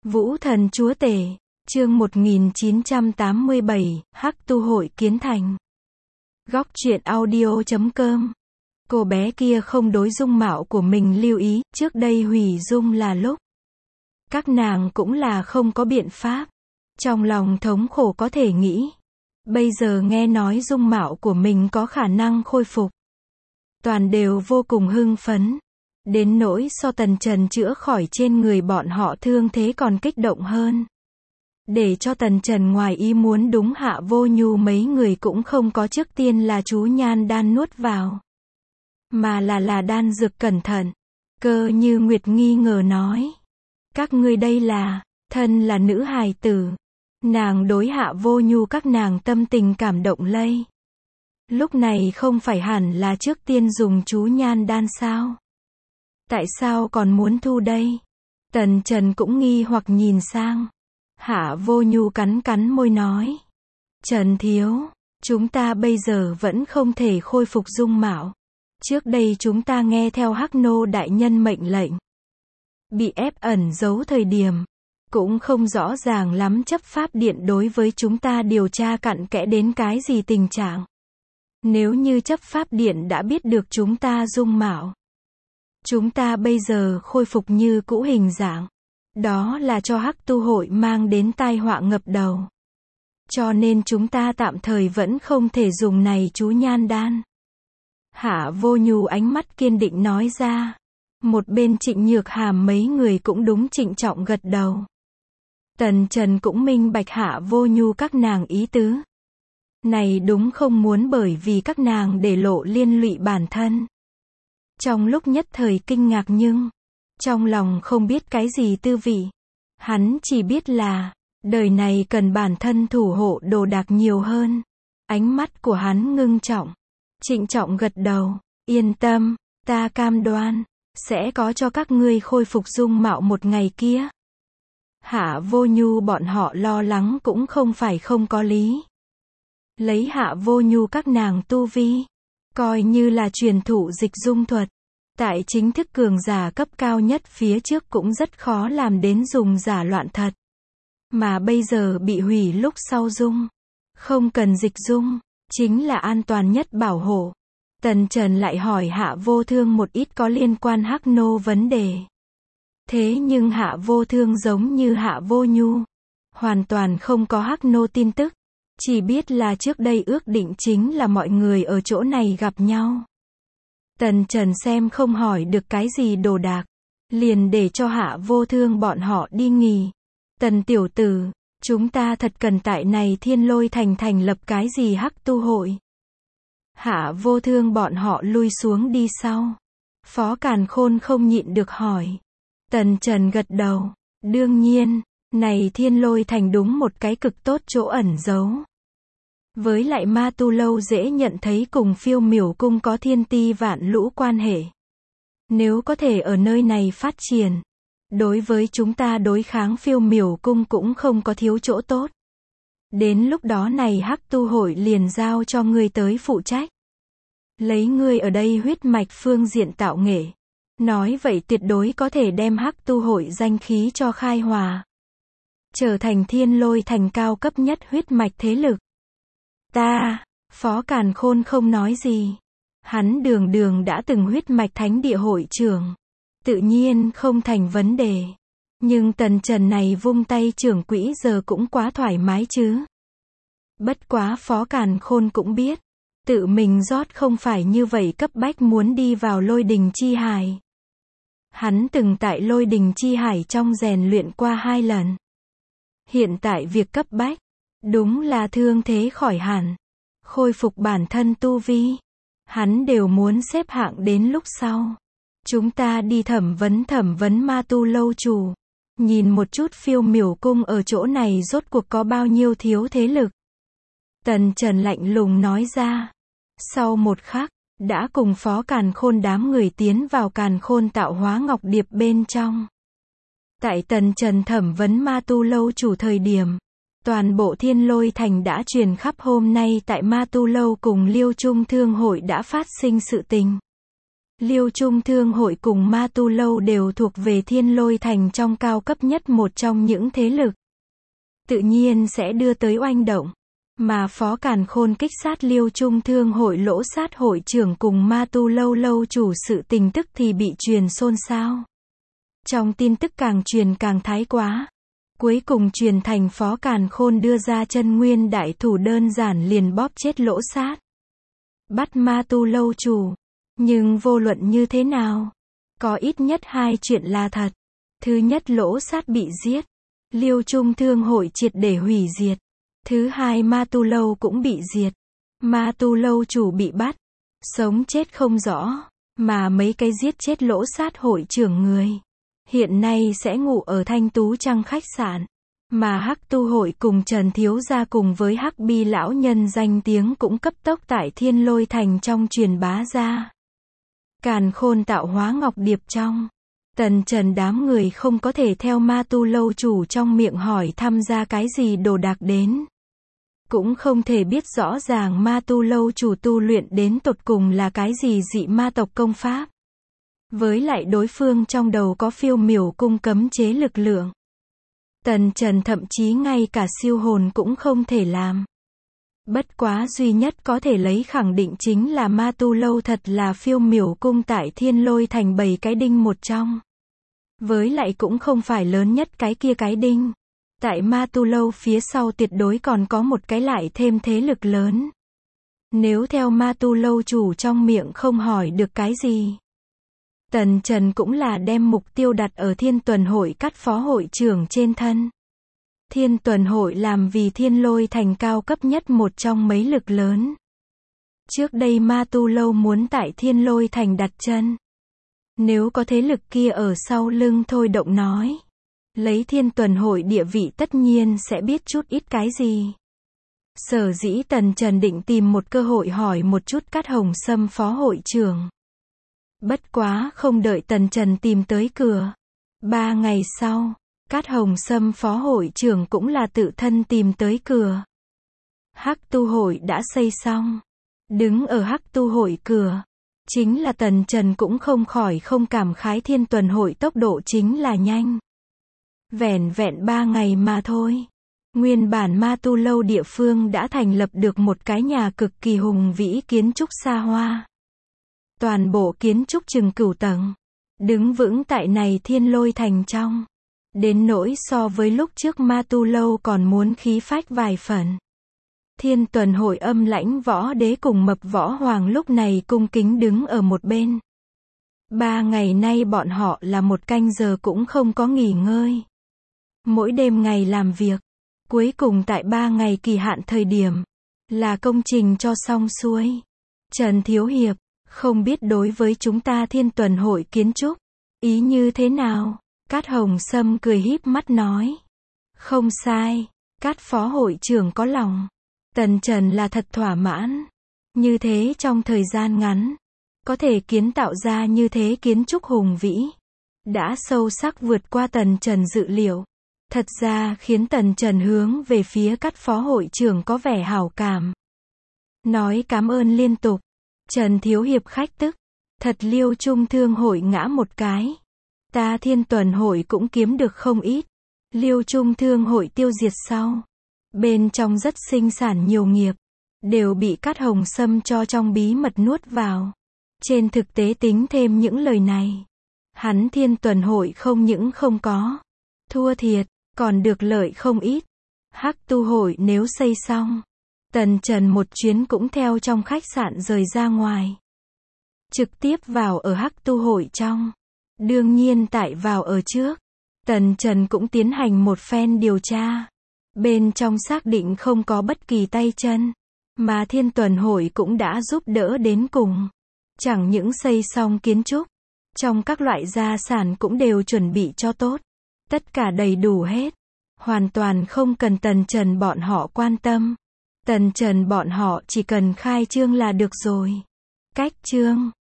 Vũ thần chúa tể, chương 1987, Hắc tu hội kiến thành. Góc truyện audio.com. Cô bé kia không đối dung mạo của mình lưu ý, trước đây hủy dung là lúc. Các nàng cũng là không có biện pháp. Trong lòng thống khổ có thể nghĩ. Bây giờ nghe nói dung mạo của mình có khả năng khôi phục. Toàn đều vô cùng hưng phấn. Đến nỗi so Tần Trần chữa khỏi trên người bọn họ thương thế còn kích động hơn. Để cho Tần Trần ngoài ý muốn đúng Hạ Vô Nhu mấy người cũng không có trước tiên là chú nhan đan nuốt vào. Mà là đan dược cẩn thận. Cơ Như Nguyệt nghi ngờ nói. Các ngươi đây là, thân là nữ hài tử. Nàng đối Hạ Vô Nhu các nàng tâm tình cảm động lây. Lúc này không phải hẳn là trước tiên dùng chú nhan đan sao? Tại sao còn muốn thu đây? Tần Trần cũng nghi hoặc nhìn sang. Hạ Vô Nhu cắn cắn môi nói. Trần thiếu, chúng ta bây giờ vẫn không thể khôi phục dung mạo. Trước đây chúng ta nghe theo Hắc Nô đại nhân mệnh lệnh. Bị ép ẩn giấu thời điểm. Cũng không rõ ràng lắm chấp pháp điện đối với chúng ta điều tra cặn kẽ đến cái gì tình trạng. Nếu như chấp pháp điện đã biết được chúng ta dung mạo. Chúng ta bây giờ khôi phục như cũ hình dạng. Đó là cho Hắc tu hội mang đến tai họa ngập đầu. Cho nên chúng ta tạm thời vẫn không thể dùng này chú nhan đan. Hạ Vô Nhu ánh mắt kiên định nói ra. Một bên Trịnh Nhược Hàm mấy người cũng đúng trịnh trọng gật đầu. Tần Trần cũng minh bạch Hạ Vô Nhu các nàng ý tứ. Này đúng không muốn bởi vì các nàng để lộ liên lụy bản thân. Trong lúc nhất thời kinh ngạc nhưng, trong lòng không biết cái gì tư vị. Hắn chỉ biết là, đời này cần bản thân thủ hộ đồ đạc nhiều hơn. Ánh mắt của hắn ngưng trọng. Trịnh trọng gật đầu, yên tâm, ta cam đoan, sẽ có cho các ngươi khôi phục dung mạo một ngày kia. Hạ Vô Nhu bọn họ lo lắng cũng không phải không có lý. Lấy Hạ Vô Nhu các nàng tu vi, coi như là truyền thụ dịch dung thuật. Tại chính thức cường giả cấp cao nhất phía trước cũng rất khó làm đến dùng giả loạn thật. Mà bây giờ bị hủy lúc sau dung. Không cần dịch dung, chính là an toàn nhất bảo hộ. Tần Trần lại hỏi Hạ Vô Thương một ít có liên quan Hắc Nô vấn đề. Thế nhưng Hạ Vô Thương giống như Hạ Vô Nhu. Hoàn toàn không có Hắc Nô tin tức. Chỉ biết là trước đây ước định chính là mọi người ở chỗ này gặp nhau. Tần Trần xem không hỏi được cái gì đồ đạc. Liền để cho Hạ Vô Thương bọn họ đi nghỉ. Tần tiểu tử, chúng ta thật cần tại này Thiên Lôi Thành thành lập cái gì Hắc tu hội. Hạ Vô Thương bọn họ lui xuống đi sau. Phó Càn Khôn không nhịn được hỏi. Tần Trần gật đầu. Đương nhiên, này Thiên Lôi Thành đúng một cái cực tốt chỗ ẩn giấu. Với lại Ma Tu Lâu dễ nhận thấy cùng Phiêu Miểu Cung có thiên ti vạn lũ quan hệ. Nếu có thể ở nơi này phát triển, đối với chúng ta đối kháng Phiêu Miểu Cung cũng không có thiếu chỗ tốt. Đến lúc đó này Hắc tu hội liền giao cho ngươi tới phụ trách. Lấy ngươi ở đây huyết mạch phương diện tạo nghệ. Nói vậy tuyệt đối có thể đem Hắc tu hội danh khí cho khai hòa. Trở thành Thiên Lôi Thành cao cấp nhất huyết mạch thế lực. Ta, Phó Càn Khôn không nói gì. Hắn đường đã từng huyết mạch thánh địa hội trưởng. Tự nhiên không thành vấn đề. Nhưng Tần Trần này vung tay trưởng quỹ giờ cũng quá thoải mái chứ. Bất quá Phó Càn Khôn cũng biết. Tự mình rót không phải như vậy cấp bách muốn đi vào Lôi Đình Chi Hải. Hắn từng tại Lôi Đình Chi Hải trong rèn luyện qua 2 lần. Hiện tại việc cấp bách. Đúng là thương thế khỏi hẳn. Khôi phục bản thân tu vi. Hắn đều muốn xếp hạng đến lúc sau. Chúng ta đi thẩm vấn Ma Tu Lâu chủ. Nhìn một chút Phiêu Miểu Cung ở chỗ này rốt cuộc có bao nhiêu thiếu thế lực. Tần Trần lạnh lùng nói ra. Sau một khắc, đã cùng Phó Càn Khôn đám người tiến vào Càn Khôn tạo hóa ngọc điệp bên trong. Tại Tần Trần thẩm vấn Ma Tu Lâu chủ thời điểm. Toàn bộ Thiên Lôi Thành đã truyền khắp hôm nay tại Ma Tu Lâu cùng Liêu Trung Thương hội đã phát sinh sự tình. Liêu Trung Thương hội cùng Ma Tu Lâu đều thuộc về Thiên Lôi Thành trong cao cấp nhất một trong những thế lực. Tự nhiên sẽ đưa tới oanh động. Mà Phó Càn Khôn kích sát Liêu Trung Thương hội lỗ sát hội trưởng cùng Ma Tu Lâu lâu chủ sự tình tức thì bị truyền xôn xao. Trong tin tức càng truyền càng thái quá. Cuối cùng truyền thành Phó Càn Khôn đưa ra chân nguyên đại thủ đơn giản liền bóp chết lỗ sát. Bắt Ma Tu Lâu chủ. Nhưng vô luận như thế nào, có ít nhất hai chuyện là thật. Thứ nhất, lỗ sát bị giết. Liêu Trung Thương hội triệt để hủy diệt. Thứ hai, Ma Tu Lâu cũng bị diệt. Ma Tu Lâu chủ bị bắt. Sống chết không rõ. Mà mấy cái giết chết lỗ sát hội trưởng người. Hiện nay sẽ ngủ ở Thanh Tú Trăng khách sạn. Mà Hắc Tu hội cùng Trần Thiếu Gia cùng với Hắc Bi lão nhân danh tiếng cũng cấp tốc tại Thiên Lôi Thành trong truyền bá ra. Càn Khôn tạo hóa ngọc điệp trong. Tần Trần đám người không có thể theo Ma Tu Lâu chủ trong miệng hỏi thăm ra cái gì đồ đạc đến. Cũng không thể biết rõ ràng Ma Tu Lâu chủ tu luyện đến tột cùng là cái gì dị ma tộc công pháp. Với lại đối phương trong đầu có phiêu miểu cung cấm chế lực lượng. Tần Trần thậm chí ngay cả siêu hồn cũng không thể làm. Bất quá duy nhất có thể lấy khẳng định chính là Ma Tu Lâu thật là phiêu miểu cung tại Thiên Lôi Thành 7 cái đinh một trong. Với lại cũng không phải lớn nhất cái kia cái đinh. Tại Ma Tu Lâu phía sau tuyệt đối còn có một cái lại thêm thế lực lớn. Nếu theo Ma Tu Lâu chủ trong miệng không hỏi được cái gì. Tần Trần cũng là đem mục tiêu đặt ở Thiên Tuần hội các phó hội trưởng trên thân. Thiên Tuần hội làm vì Thiên Lôi Thành cao cấp nhất một trong mấy lực lớn. Trước đây Ma Tu Lâu muốn tại Thiên Lôi Thành đặt chân. Nếu có thế lực kia ở sau lưng thôi động nói. Lấy Thiên Tuần hội địa vị tất nhiên sẽ biết chút ít cái gì. Sở dĩ Tần Trần định tìm một cơ hội hỏi một chút Cát Hồng Sâm phó hội trưởng. Bất quá không đợi Tần Trần tìm tới cửa. 3 ngày sau, Cát Hồng Sâm phó hội trưởng cũng là tự thân tìm tới cửa. Hắc Tu hội đã xây xong. Đứng ở Hắc Tu hội cửa. Chính là Tần Trần cũng không khỏi không cảm khái Thiên Tuần hội tốc độ chính là nhanh. Vẻn vẹn 3 ngày mà thôi. Nguyên bản Ma Tu Lâu địa phương đã thành lập được một cái nhà cực kỳ hùng vĩ kiến trúc xa hoa. Toàn bộ kiến trúc chừng 9 tầng. Đứng vững tại này Thiên Lôi Thành trong. Đến nỗi so với lúc trước Ma Tu Lâu còn muốn khí phách vài phần. Thiên Tuần hội Âm Lãnh Võ Đế cùng Mập Võ Hoàng lúc này cung kính đứng ở một bên. 3 ngày nay bọn họ là một canh giờ cũng không có nghỉ ngơi. Mỗi đêm ngày làm việc. Cuối cùng tại 3 ngày kỳ hạn thời điểm. Là công trình cho xong xuôi. Trần Thiếu Hiệp, không biết đối với chúng ta Thiên Tuần hội kiến trúc. Ý như thế nào? Cát Hồng Sâm cười híp mắt nói. Không sai. Cát phó hội trưởng có lòng. Tần Trần là thật thỏa mãn. Như thế trong thời gian ngắn. Có thể kiến tạo ra như thế kiến trúc hùng vĩ. Đã sâu sắc vượt qua Tần Trần dự liệu. Thật ra khiến Tần Trần hướng về phía Cát phó hội trưởng có vẻ hảo cảm. Nói cảm ơn liên tục. Trần Thiếu Hiệp khách tức. Thật Liêu Trung Thương hội ngã một cái. Ta Thiên Tuần hội cũng kiếm được không ít. Liêu Trung Thương hội tiêu diệt sau. Bên trong rất sinh sản nhiều nghiệp. Đều bị Cát Hồng Sâm cho trong bí mật nuốt vào. Trên thực tế tính thêm những lời này. Hắn Thiên Tuần hội không những không có. Thua thiệt, còn được lợi không ít. Hắc Tu hội nếu xây xong. Tần Trần một chuyến cũng theo trong khách sạn rời ra ngoài. Trực tiếp vào ở Hắc Tu hội trong. Đương nhiên tại vào ở trước. Tần Trần cũng tiến hành một phen điều tra. Bên trong xác định không có bất kỳ tay chân. Mà Thiên Tuần hội cũng đã giúp đỡ đến cùng. Chẳng những xây xong kiến trúc. Trong các loại gia sản cũng đều chuẩn bị cho tốt. Tất cả đầy đủ hết. Hoàn toàn không cần Tần Trần bọn họ quan tâm. Tần Trần bọn họ chỉ cần khai trương là được rồi. Cách trương.